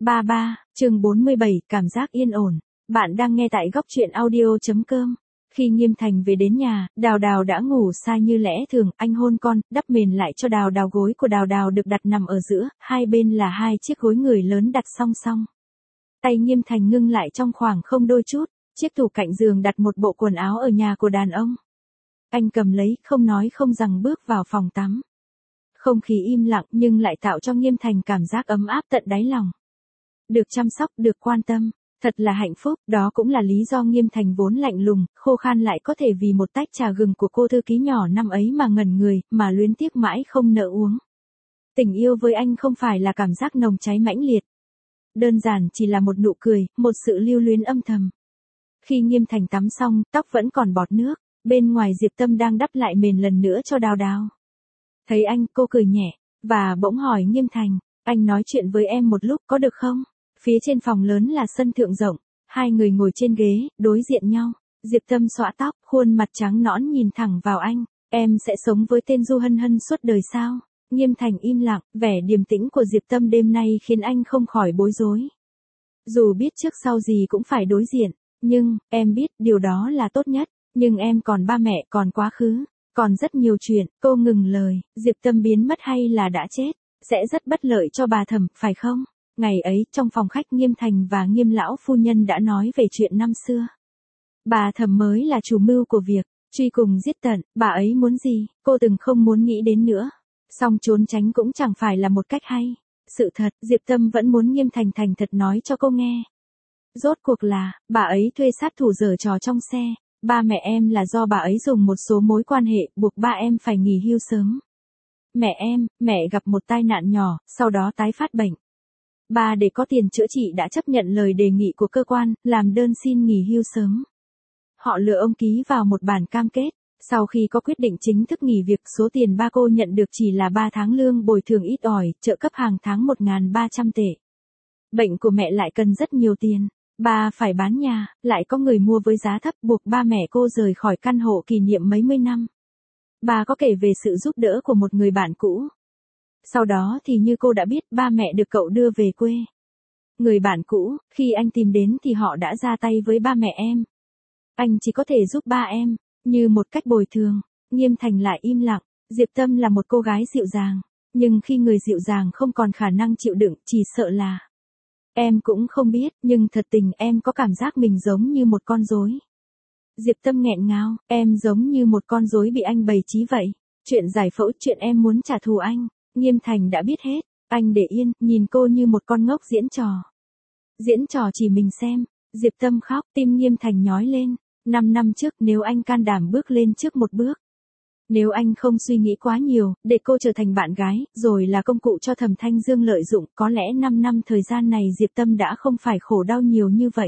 33, chương 47, cảm giác yên ổn. Bạn đang nghe tại góc truyện audio.com. Khi Nghiêm Thành về đến nhà, Đào Đào đã ngủ say như lẽ thường, anh hôn con, đắp mền lại cho Đào Đào, gối của Đào Đào được đặt nằm ở giữa, hai bên là hai chiếc gối người lớn đặt song song. Tay Nghiêm Thành ngưng lại trong khoảng không đôi chút, chiếc tủ cạnh giường đặt một bộ quần áo ở nhà của đàn ông. Anh cầm lấy, không nói không rằng bước vào phòng tắm. Không khí im lặng nhưng lại tạo cho Nghiêm Thành cảm giác ấm áp tận đáy lòng. Được chăm sóc, được quan tâm, thật là hạnh phúc, đó cũng là lý do Nghiêm Thành vốn lạnh lùng, khô khan lại có thể vì một tách trà gừng của cô thư ký nhỏ năm ấy mà ngẩn người, mà luyến tiếc mãi không nỡ uống. Tình yêu với anh không phải là cảm giác nồng cháy mãnh liệt. Đơn giản chỉ là một nụ cười, một sự lưu luyến âm thầm. Khi Nghiêm Thành tắm xong, tóc vẫn còn bọt nước, bên ngoài Diệp Tâm đang đắp lại mền lần nữa cho Đào Đào. Thấy anh, cô cười nhẹ, và bỗng hỏi Nghiêm Thành, anh nói chuyện với em một lúc có được không? Phía trên phòng lớn là sân thượng rộng, hai người ngồi trên ghế, đối diện nhau. Diệp Tâm xõa tóc, khuôn mặt trắng nõn nhìn thẳng vào anh, em sẽ sống với tên Du Hân Hân suốt đời sao? Nghiêm Thành im lặng, vẻ điềm tĩnh của Diệp Tâm đêm nay khiến anh không khỏi bối rối. Dù biết trước sau gì cũng phải đối diện, nhưng, em biết điều đó là tốt nhất, nhưng em còn ba mẹ, còn quá khứ. Còn rất nhiều chuyện, cô ngừng lời, Diệp Tâm biến mất hay là đã chết, sẽ rất bất lợi cho bà Thẩm, phải không? Ngày ấy, trong phòng khách Nghiêm Thành và Nghiêm lão phu nhân đã nói về chuyện năm xưa. Bà Thẩm mới là chủ mưu của việc, truy cùng giết tận, bà ấy muốn gì, cô từng không muốn nghĩ đến nữa. Song trốn tránh cũng chẳng phải là một cách hay. Sự thật, Diệp Tâm vẫn muốn Nghiêm Thành thành thật nói cho cô nghe. Rốt cuộc là, bà ấy thuê sát thủ giở trò trong xe. Ba mẹ em là do bà ấy dùng một số mối quan hệ buộc ba em phải nghỉ hưu sớm. Mẹ gặp một tai nạn nhỏ, sau đó tái phát bệnh. Ba để có tiền chữa trị đã chấp nhận lời đề nghị của cơ quan, làm đơn xin nghỉ hưu sớm. Họ lừa ông ký vào một bản cam kết. Sau khi có quyết định chính thức nghỉ việc, số tiền ba cô nhận được chỉ là 3 tháng lương bồi thường ít ỏi, trợ cấp hàng tháng 1.300 tệ. Bệnh của mẹ lại cần rất nhiều tiền. Ba phải bán nhà, lại có người mua với giá thấp, buộc ba mẹ cô rời khỏi căn hộ kỷ niệm mấy mươi năm. Bà có kể về sự giúp đỡ của một người bạn cũ. Sau đó thì như cô đã biết, ba mẹ được cậu đưa về quê. Người bạn cũ, khi anh tìm đến thì họ đã ra tay với ba mẹ em. Anh chỉ có thể giúp ba em, như một cách bồi thường. Nghiêm Thành lại im lặng. Diệp Tâm là một cô gái dịu dàng, nhưng khi người dịu dàng không còn khả năng chịu đựng, chỉ sợ là... Em cũng không biết, nhưng thật tình em có cảm giác mình giống như một con rối. Diệp Tâm nghẹn ngào, em giống như một con rối bị anh bày trí vậy. Chuyện giải phẫu, chuyện em muốn trả thù anh, Nghiêm Thành đã biết hết. Anh để yên, nhìn cô như một con ngốc diễn trò. Diễn trò chỉ mình xem. Diệp Tâm khóc, tim Nghiêm Thành nhói lên. 5 năm trước, nếu anh can đảm bước lên trước một bước. Nếu anh không suy nghĩ quá nhiều, để cô trở thành bạn gái, rồi là công cụ cho Thẩm Thanh Dương lợi dụng, có lẽ 5 năm thời gian này Diệp Tâm đã không phải khổ đau nhiều như vậy.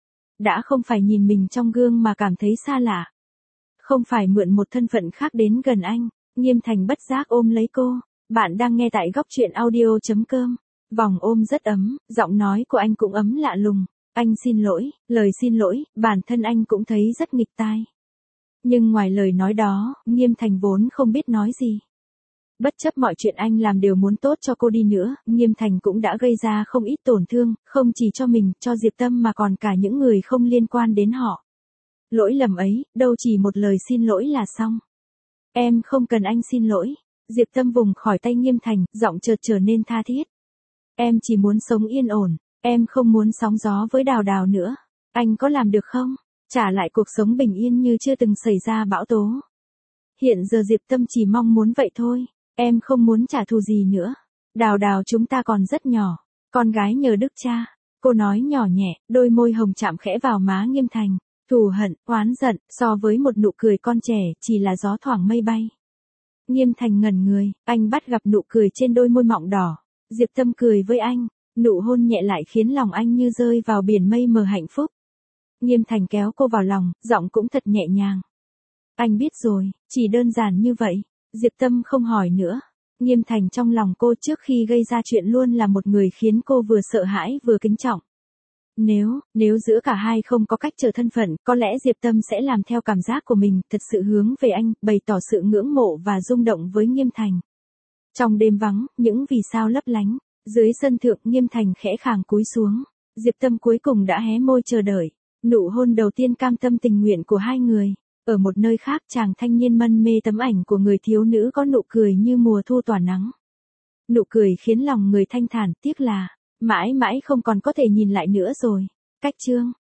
Đã không phải nhìn mình trong gương mà cảm thấy xa lạ. Không phải mượn một thân phận khác đến gần anh. Nghiêm Thành bất giác ôm lấy cô. Bạn đang nghe tại góc truyện audio.com. Vòng ôm rất ấm, giọng nói của anh cũng ấm lạ lùng. Anh xin lỗi, lời xin lỗi, bản thân anh cũng thấy rất nghịch tai. Nhưng ngoài lời nói đó, Nghiêm Thành vốn không biết nói gì. Bất chấp mọi chuyện anh làm đều muốn tốt cho cô đi nữa, Nghiêm Thành cũng đã gây ra không ít tổn thương, không chỉ cho mình, cho Diệp Tâm mà còn cả những người không liên quan đến họ. Lỗi lầm ấy, đâu chỉ một lời xin lỗi là xong. Em không cần anh xin lỗi. Diệp Tâm vùng khỏi tay Nghiêm Thành, giọng chợt trở nên tha thiết. Em chỉ muốn sống yên ổn, em không muốn sóng gió với Đào Đào nữa. Anh có làm được không? Trả lại cuộc sống bình yên như chưa từng xảy ra bão tố. Hiện giờ Diệp Tâm chỉ mong muốn vậy thôi. Em không muốn trả thù gì nữa. Đào Đào chúng ta còn rất nhỏ. Con gái nhờ đức cha. Cô nói nhỏ nhẹ, đôi môi hồng chạm khẽ vào má Nghiêm Thành. Thù hận, oán giận, so với một nụ cười con trẻ, chỉ là gió thoảng mây bay. Nghiêm Thành ngẩn người, anh bắt gặp nụ cười trên đôi môi mọng đỏ. Diệp Tâm cười với anh. Nụ hôn nhẹ lại khiến lòng anh như rơi vào biển mây mờ hạnh phúc. Nghiêm Thành kéo cô vào lòng, giọng cũng thật nhẹ nhàng. Anh biết rồi, chỉ đơn giản như vậy. Diệp Tâm không hỏi nữa. Nghiêm Thành trong lòng cô trước khi gây ra chuyện luôn là một người khiến cô vừa sợ hãi vừa kính trọng. Nếu giữa cả hai không có cách trở thân phận, có lẽ Diệp Tâm sẽ làm theo cảm giác của mình, thật sự hướng về anh, bày tỏ sự ngưỡng mộ và rung động với Nghiêm Thành. Trong đêm vắng, những vì sao lấp lánh, Dưới sân thượng Nghiêm Thành khẽ khàng cúi xuống. Diệp Tâm cuối cùng đã hé môi chờ đợi. Nụ hôn đầu tiên cam tâm tình nguyện của hai người. Ở một nơi khác chàng thanh niên mân mê tấm ảnh của người thiếu nữ có nụ cười như mùa thu tỏa nắng. Nụ cười khiến lòng người thanh thản, tiếc là mãi mãi không còn có thể nhìn lại nữa rồi. Cách chương